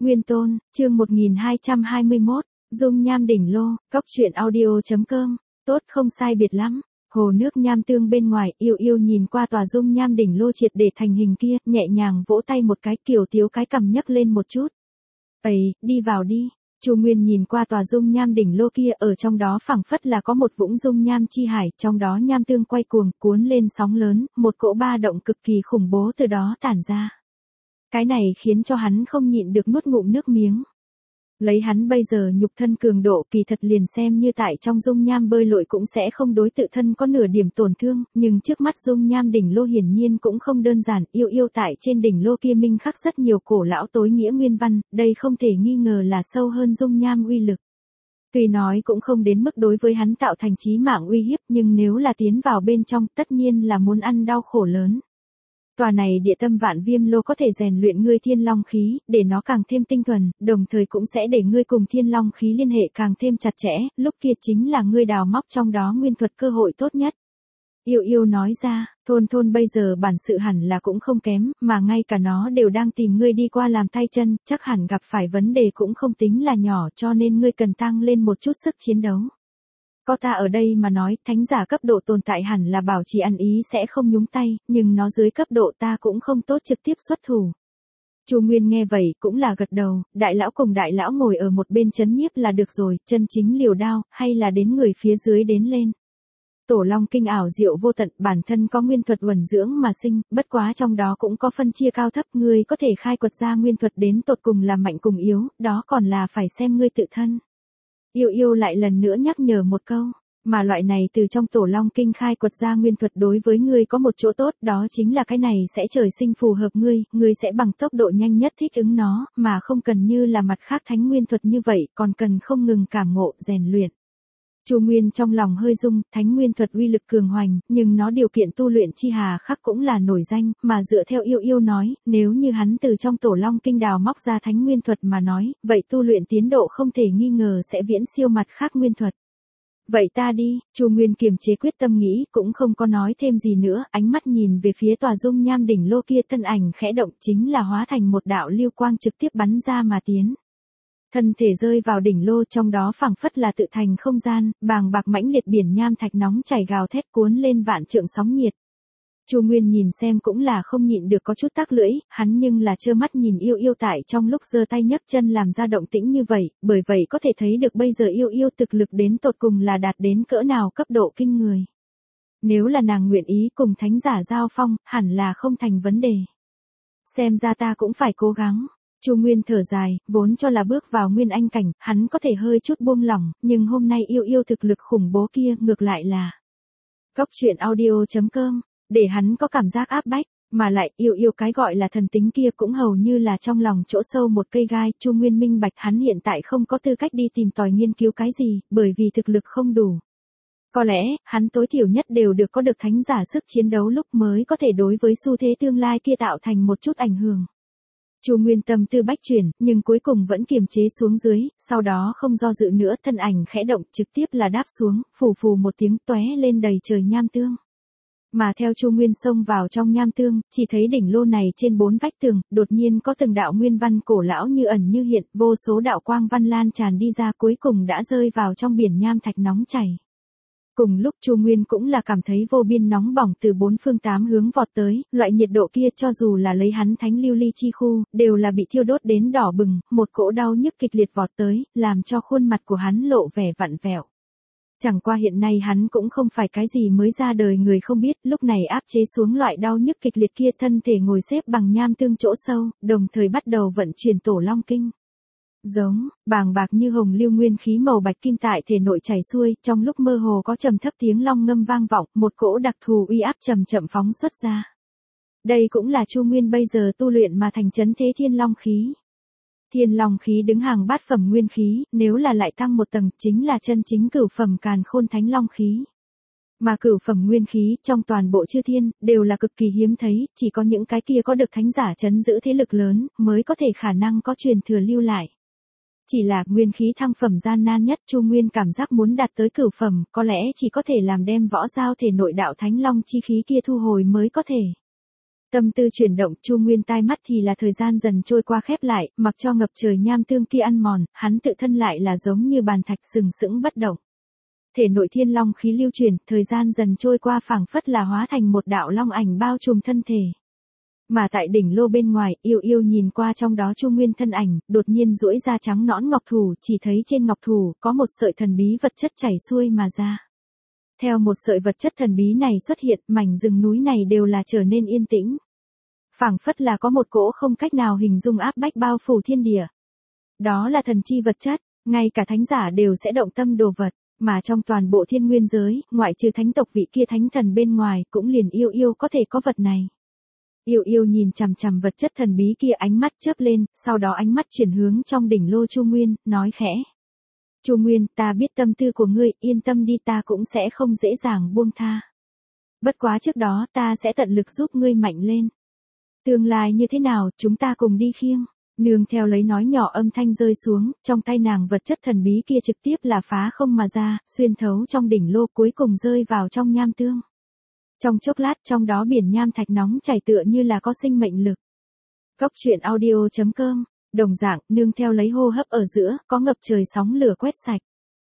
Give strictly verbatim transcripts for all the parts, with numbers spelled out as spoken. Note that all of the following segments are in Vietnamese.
Nguyên Tôn, chương một nghìn hai trăm hai mươi mốt, dung nham đỉnh lô, cóc truyện audio.com, tốt không sai biệt lắm. Hồ nước nham tương bên ngoài, yêu yêu nhìn qua tòa dung nham đỉnh lô triệt để thành hình kia, nhẹ nhàng vỗ tay một cái, kiểu tiếu cái cằm nhấc lên một chút. Ây, đi vào đi. Chu Nguyên nhìn qua tòa dung nham đỉnh lô kia, ở trong đó phảng phất là có một vũng dung nham chi hải, trong đó nham tương quay cuồng, cuốn lên sóng lớn, một cỗ ba động cực kỳ khủng bố từ đó tản ra. Cái này khiến cho hắn không nhịn được nuốt ngụm nước miếng. Lấy hắn bây giờ nhục thân cường độ, kỳ thật liền xem như tại trong dung nham bơi lội cũng sẽ không đối tự thân có nửa điểm tổn thương, nhưng trước mắt dung nham đỉnh lô hiển nhiên cũng không đơn giản, yêu yêu tại trên đỉnh lô kia minh khắc rất nhiều cổ lão tối nghĩa nguyên văn, đây không thể nghi ngờ là sâu hơn dung nham uy lực. Tuy nói cũng không đến mức đối với hắn tạo thành chí mạng uy hiếp, nhưng nếu là tiến vào bên trong, tất nhiên là muốn ăn đau khổ lớn. Tòa này địa tâm vạn viêm lô có thể rèn luyện ngươi thiên long khí, để nó càng thêm tinh thuần, đồng thời cũng sẽ để ngươi cùng thiên long khí liên hệ càng thêm chặt chẽ, lúc kia chính là ngươi đào móc trong đó nguyên thuật cơ hội tốt nhất. Yêu yêu nói ra, thôn thôn bây giờ bản sự hẳn là cũng không kém, mà ngay cả nó đều đang tìm ngươi đi qua làm tay chân, chắc hẳn gặp phải vấn đề cũng không tính là nhỏ, cho nên ngươi cần tăng lên một chút sức chiến đấu. Có ta ở đây mà nói, thánh giả cấp độ tồn tại hẳn là bảo trì ăn ý sẽ không nhúng tay, nhưng nó dưới cấp độ ta cũng không tốt trực tiếp xuất thủ. Chu Nguyên nghe vậy cũng là gật đầu, đại lão cùng đại lão ngồi ở một bên chấn nhiếp là được rồi, chân chính liều đao, hay là đến người phía dưới đến lên. Tổ Long kinh ảo diệu vô tận, bản thân có nguyên thuật uẩn dưỡng mà sinh, bất quá trong đó cũng có phân chia cao thấp, ngươi có thể khai quật ra nguyên thuật đến tột cùng là mạnh cùng yếu, đó còn là phải xem ngươi tự thân. Yêu yêu lại lần nữa nhắc nhở một câu, mà loại này từ trong tổ long kinh khai quật ra nguyên thuật đối với ngươi có một chỗ tốt, đó chính là cái này sẽ trời sinh phù hợp ngươi, ngươi sẽ bằng tốc độ nhanh nhất thích ứng nó, mà không cần như là mặt khác thánh nguyên thuật như vậy, còn cần không ngừng cảm ngộ, rèn luyện. Chu Nguyên trong lòng hơi rung, thánh nguyên thuật uy lực cường hoành, nhưng nó điều kiện tu luyện chi hà khắc cũng là nổi danh, mà dựa theo yêu yêu nói, nếu như hắn từ trong tổ long kinh đào móc ra thánh nguyên thuật mà nói, vậy tu luyện tiến độ không thể nghi ngờ sẽ viễn siêu mặt khác nguyên thuật. Vậy ta đi, Chu Nguyên kiềm chế quyết tâm nghĩ, cũng không có nói thêm gì nữa, ánh mắt nhìn về phía tòa dung nham đỉnh lô kia, thân ảnh khẽ động, chính là hóa thành một đạo lưu quang trực tiếp bắn ra mà tiến. Thân thể rơi vào đỉnh lô, trong đó phảng phất là tự thành không gian, bàng bạc mãnh liệt biển nham thạch nóng chảy gào thét cuốn lên vạn trượng sóng nhiệt. Chu Nguyên nhìn xem cũng là không nhịn được có chút tắc lưỡi, hắn nhưng là trơ mắt nhìn yêu yêu tại trong lúc giơ tay nhấc chân làm ra động tĩnh như vậy, bởi vậy có thể thấy được bây giờ yêu yêu thực lực đến tột cùng là đạt đến cỡ nào cấp độ kinh người. Nếu là nàng nguyện ý cùng thánh giả giao phong, hẳn là không thành vấn đề. Xem ra ta cũng phải cố gắng. Chu Nguyên thở dài, vốn cho là bước vào nguyên anh cảnh, hắn có thể hơi chút buông lỏng, nhưng hôm nay yêu yêu thực lực khủng bố kia ngược lại là cóc truyện audio.com, để hắn có cảm giác áp bách, mà lại yêu yêu cái gọi là thần tính kia cũng hầu như là trong lòng chỗ sâu một cây gai. Chu Nguyên minh bạch hắn hiện tại không có tư cách đi tìm tòi nghiên cứu cái gì, bởi vì thực lực không đủ. Có lẽ, hắn tối thiểu nhất đều được có được thánh giả sức chiến đấu lúc mới có thể đối với xu thế tương lai kia tạo thành một chút ảnh hưởng. Chu Nguyên tâm tư bách chuyển, nhưng cuối cùng vẫn kiềm chế xuống dưới, sau đó không do dự nữa, thân ảnh khẽ động, trực tiếp là đáp xuống, phù phù một tiếng tóe lên đầy trời nham tương. Mà theo Chu Nguyên xông vào trong nham tương, chỉ thấy đỉnh lô này trên bốn vách tường, đột nhiên có từng đạo nguyên văn cổ lão như ẩn như hiện, vô số đạo quang văn lan tràn đi ra, cuối cùng đã rơi vào trong biển nham thạch nóng chảy. Cùng lúc Chu Nguyên cũng là cảm thấy vô biên nóng bỏng từ bốn phương tám hướng vọt tới, loại nhiệt độ kia cho dù là lấy hắn thánh lưu ly chi khu, đều là bị thiêu đốt đến đỏ bừng, một cỗ đau nhức kịch liệt vọt tới, làm cho khuôn mặt của hắn lộ vẻ vặn vẹo. Chẳng qua hiện nay hắn cũng không phải cái gì mới ra đời người không biết, lúc này áp chế xuống loại đau nhức kịch liệt kia, thân thể ngồi xếp bằng nham tương chỗ sâu, đồng thời bắt đầu vận chuyển tổ long kinh. Giống, bàng bạc như hồng lưu nguyên khí màu bạch kim tại thể nội chảy xuôi, trong lúc mơ hồ có trầm thấp tiếng long ngâm vang vọng, một cỗ đặc thù uy áp chậm chậm phóng xuất ra. Đây cũng là Chu Nguyên bây giờ tu luyện mà thành chấn thế thiên long khí. Thiên long khí đứng hàng bát phẩm nguyên khí, nếu là lại tăng một tầng, chính là chân chính cửu phẩm càn khôn thánh long khí. Mà cửu phẩm nguyên khí trong toàn bộ chư thiên, đều là cực kỳ hiếm thấy, chỉ có những cái kia có được thánh giả trấn giữ thế lực lớn, mới có thể khả năng có truyền thừa lưu lại. Chỉ là nguyên khí thăng phẩm gian nan nhất, Chu Nguyên cảm giác muốn đạt tới cửu phẩm, có lẽ chỉ có thể làm đem võ giao thể nội đạo thánh long chi khí kia thu hồi mới có thể. Tâm tư chuyển động, Chu Nguyên tai mắt thì là thời gian dần trôi qua khép lại, mặc cho ngập trời nham tương kia ăn mòn, hắn tự thân lại là giống như bàn thạch sừng sững bất động. Thể nội thiên long khí lưu chuyển, thời gian dần trôi qua phảng phất là hóa thành một đạo long ảnh bao trùm thân thể. Mà tại đỉnh lô bên ngoài, Yêu Yêu nhìn qua trong đó Chu Nguyên thân ảnh, đột nhiên duỗi ra trắng nõn ngọc thủ, chỉ thấy trên ngọc thủ có một sợi thần bí vật chất chảy xuôi mà ra. Theo một sợi vật chất thần bí này xuất hiện, mảnh rừng núi này đều là trở nên yên tĩnh. Phảng phất là có một cỗ không cách nào hình dung áp bách bao phủ thiên địa. Đó là thần chi vật chất, ngay cả thánh giả đều sẽ động tâm đồ vật, mà trong toàn bộ thiên nguyên giới, ngoại trừ thánh tộc vị kia thánh thần bên ngoài, cũng liền Yêu Yêu có thể có vật này. Yêu Yêu nhìn chằm chằm vật chất thần bí kia, ánh mắt chớp lên, sau đó ánh mắt chuyển hướng trong đỉnh lô Chu Nguyên, nói khẽ. Chu Nguyên, ta biết tâm tư của ngươi, yên tâm đi, ta cũng sẽ không dễ dàng buông tha. Bất quá trước đó ta sẽ tận lực giúp ngươi mạnh lên. Tương lai như thế nào, chúng ta cùng đi khiêng. Nương theo lấy nói nhỏ âm thanh rơi xuống, trong tay nàng vật chất thần bí kia trực tiếp là phá không mà ra, xuyên thấu trong đỉnh lô cuối cùng rơi vào trong nham tương. Trong chốc lát trong đó biển nham thạch nóng chảy tựa như là có sinh mệnh lực. Cốc truyện audio chấm com, đồng dạng, nương theo lấy hô hấp ở giữa, có ngập trời sóng lửa quét sạch.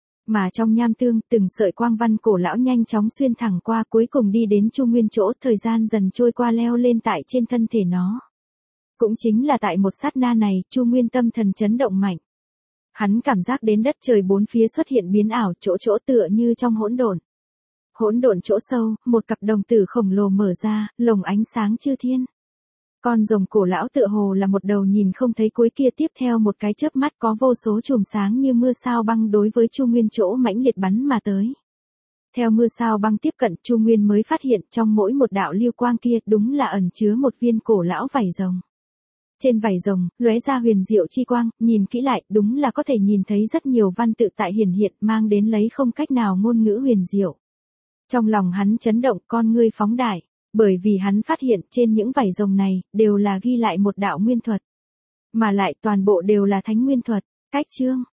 Mà trong nham tương, từng sợi quang văn cổ lão nhanh chóng xuyên thẳng qua, cuối cùng đi đến Chu Nguyên chỗ, thời gian dần trôi qua leo lên tại trên thân thể nó. Cũng chính là tại một sát na này, Chu Nguyên tâm thần chấn động mạnh. Hắn cảm giác đến đất trời bốn phía xuất hiện biến ảo, chỗ chỗ tựa như trong hỗn độn. Hỗn độn chỗ sâu, một cặp đồng tử khổng lồ mở ra, lồng ánh sáng chư thiên. Con rồng cổ lão tựa hồ là một đầu nhìn không thấy cuối kia, tiếp theo một cái chớp mắt có vô số chùm sáng như mưa sao băng đối với Chu Nguyên chỗ mãnh liệt bắn mà tới. Theo mưa sao băng tiếp cận, Chu Nguyên mới phát hiện trong mỗi một đạo lưu quang kia đúng là ẩn chứa một viên cổ lão vảy rồng. Trên vảy rồng, lóe ra huyền diệu chi quang, nhìn kỹ lại, đúng là có thể nhìn thấy rất nhiều văn tự tại hiển hiện, mang đến lấy không cách nào ngôn ngữ huyền diệu. Trong lòng hắn chấn động, con ngươi phóng đại, bởi vì hắn phát hiện trên những vảy rồng này, đều là ghi lại một đạo nguyên thuật. Mà lại toàn bộ đều là thánh nguyên thuật. Cách chương,